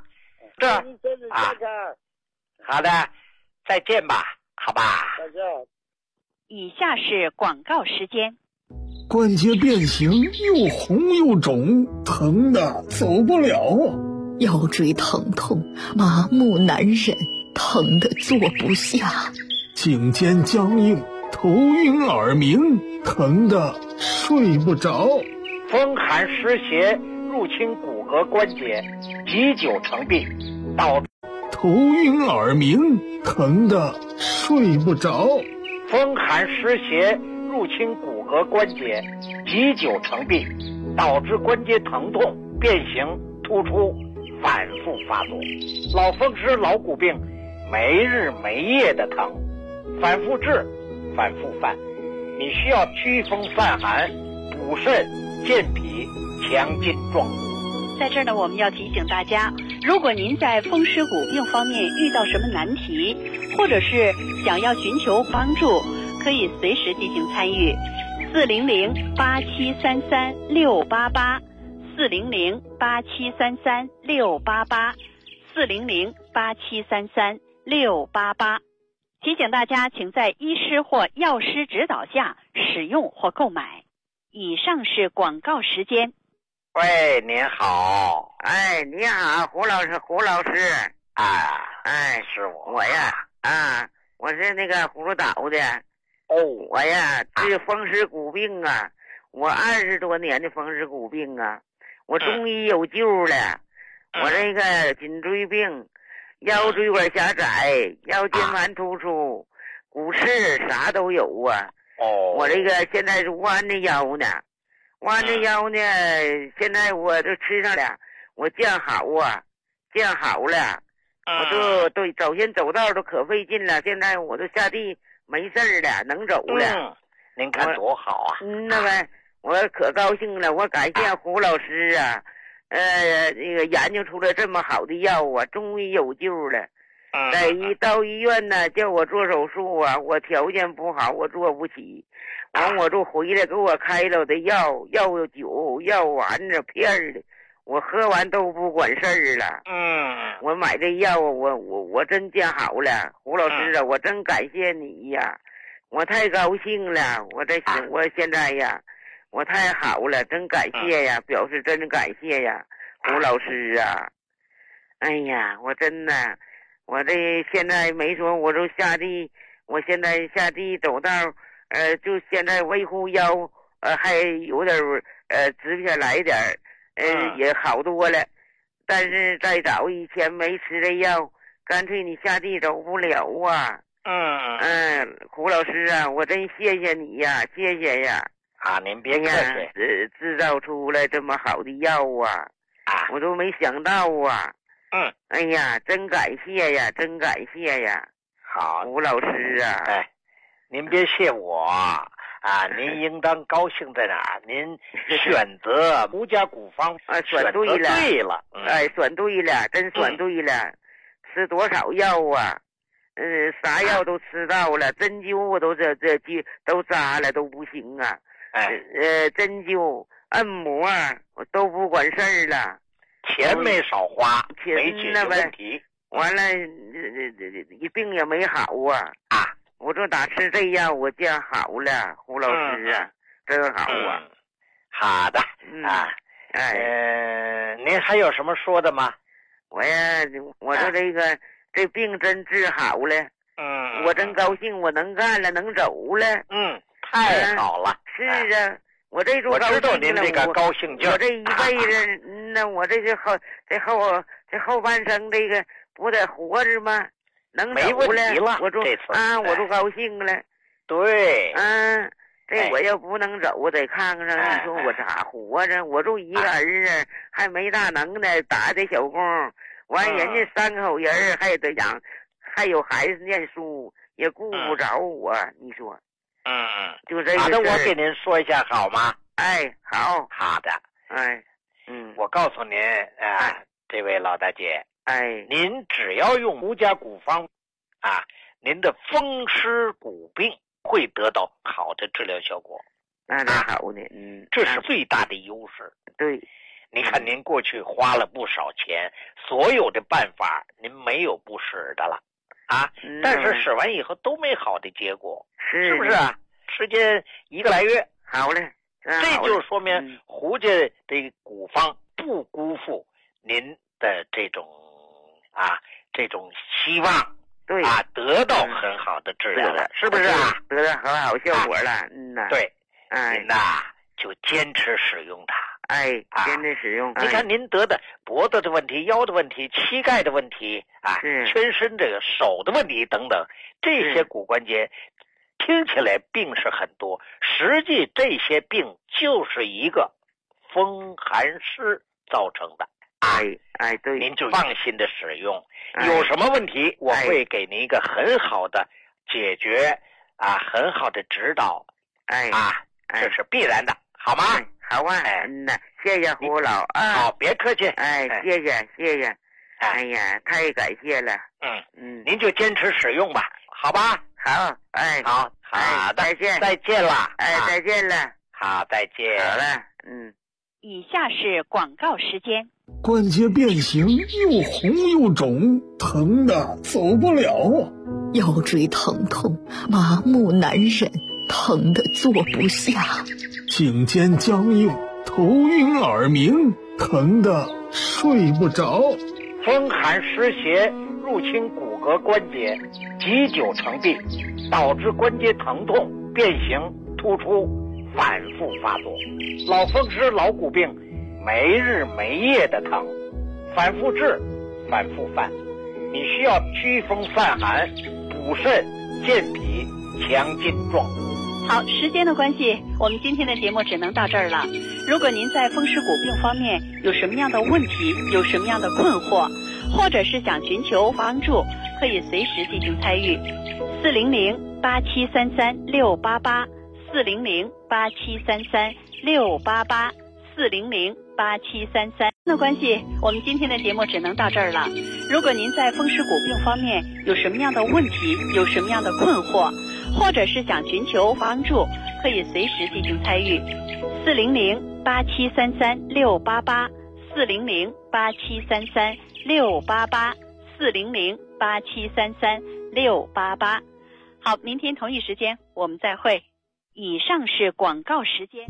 好的，再见吧，好吧？ 再见。 以下是广告时间。 关节变形，又红又肿，疼的走不了。 腰椎疼痛，麻木难忍，疼的坐不下。 颈肩僵硬，头晕耳鸣，疼的睡不着。 风寒湿邪入侵骨骼关节，积久成病，导致头晕耳鸣，疼的睡不着。 风寒湿邪入侵骨骼关节，积久成病，导致关节疼痛、变形、突出，反复发作。老风湿、老骨病，没日没夜的疼，反复治，反复犯。你需要祛风散寒、补肾、健脾、强筋壮骨。 在这儿呢，我们要提醒大家，如果您在风湿骨病方面遇到什么难题，或者是想要寻求帮助，可以随时进行参与。400-8733-688，400-8733-688，400-8733-688。提醒大家，请在医师或药师指导下使用或购买。以上是广告时间。 喂，您好。 你好，胡老师是我呀我是那个葫芦岛的。我呀治风湿骨病我20多年的风湿骨病我中医有救了。我这个颈椎病、腰椎管狭窄、腰间盘突出、骨刺啥都有我这个现在是弯着腰呢，现在我就吃上了，我降好了，我都走先走道都可费劲了，现在我都下地没事了，能走了。 您看多好啊！ 那个我可高兴了，我感谢胡老师那个研究出了这么好的药终于有救了。到医院呢，叫我做手术我条件不好，我做不起。完我就回来给我开了的药酒、药丸子、片的，我喝完都不管事儿了。我买这药我真见好了，胡老师我真感谢你呀，我太高兴了，我现在呀，我太好了，真感谢呀，表示真感谢呀，胡老师哎呀，我真的，我这现在没说，我就下地，我现在下地走道，就现在维护腰，还有点直不下来点也好多了。但是再早以前没吃这药，干脆你下地走不了胡老师我真谢谢你呀，谢谢呀。 您别客气。 制造出来这么好的药我都没想到哎呀，真感谢呀，真感谢呀。 好， 胡老师您别谢我您应当高兴在哪儿？您选择胡家骨方选对了，选对了，真选对了。吃多少药啥药都吃到了，针灸我都扎了都不行针灸按摩我都不管事儿了， 钱没少花，没解决问题。 完了，一病也没好啊！我说打吃这药我见好了，胡老师啊，真好啊！ 好的您还有什么说的吗？ 我说这病真治好了，我真高兴，我能干了，能走了， 太好了。 是啊，我这我知道您这个高兴劲儿， 我这一辈子，那我这后半生这个不得活着吗？能走了， 没问题了， 我都高兴了。 对， 这我要不能走，我在炕上，你说我咋活着？我就一个儿子，还没大能耐，打的小工，完人家3口人还得养，还有孩子念书，也顾不着我，你说？就这个。 好的，我给您说一下好吗？ 好。 好的。我告诉您这位老大姐，您只要用胡家古方您的风湿骨病会得到好的治疗效果。 那好呢， 这是最大的优势。 对， 您看您过去花了不少钱，所有的办法您没有不使的了但是使完以后都没好的结果，是不是啊？时间1个来月， 好了， 这就说明胡家的古方不辜负您的这种希望， 对得到很好的治疗了，是不是啊？ 得到很好效果了， 对，您就坚持使用它。 坚持使用。 你看您得的脖子的问题、腰的问题、膝盖的问题全身这个手的问题等等，这些骨关节听起来病是很多，实际这些病就是一个风寒湿造成的。 对， 您就放心的使用。有什么问题，我会给您一个很好的解决很好的指导。这是必然的，好吗？ 好啊，谢谢胡老好，别客气。 谢谢。哎呀，太感谢了。 您就坚持使用吧，好吧？ 好， 好的， 再见了。 再见了。 好，再见。 好了， 以下是广告时间。 关节变形，又红又肿，疼的走不了。 腰椎疼痛，麻木难忍，疼得坐不下。 颈肩僵硬，头晕耳鸣，疼得睡不着。 风寒湿邪入侵骨骼关节，积久成病，导致关节疼痛、变形、突出，反复发作。老风湿、老骨病，没日没夜的疼，反复治，反复犯。你需要祛风散寒、补肾、健脾、强筋壮骨。 好，时间的关系，我们今天的节目只能到这儿了。如果您在风湿骨病方面有什么样的问题，有什么样的困惑，或者是想寻求帮助，可以随时进行参与。400-8733-688 400-8733-688 400-8733的关系，我们今天的节目只能到这儿了。如果您在风湿骨病方面有什么样的问题，有什么样的困惑，或者是想寻求帮助，可以随时进行参与。400-8733-688 400-8733-688 400-8733-688。好，明天同一时间我们再会。以上是广告时间。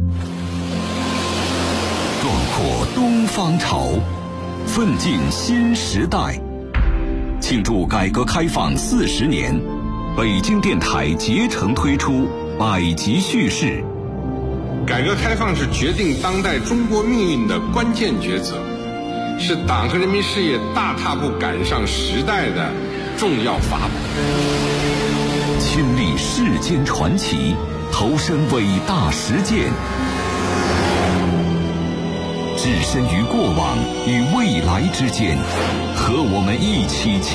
壮阔东方潮，奋进新时代。庆祝改革开放40年，北京电台竭诚推出百集叙事。 改革开放是决定当代中国命运的关键抉择，是党和人民事业大踏步赶上时代的重要法宝。 亲历世间传奇，投身伟大实践，置身于过往与未来之间，和我们一起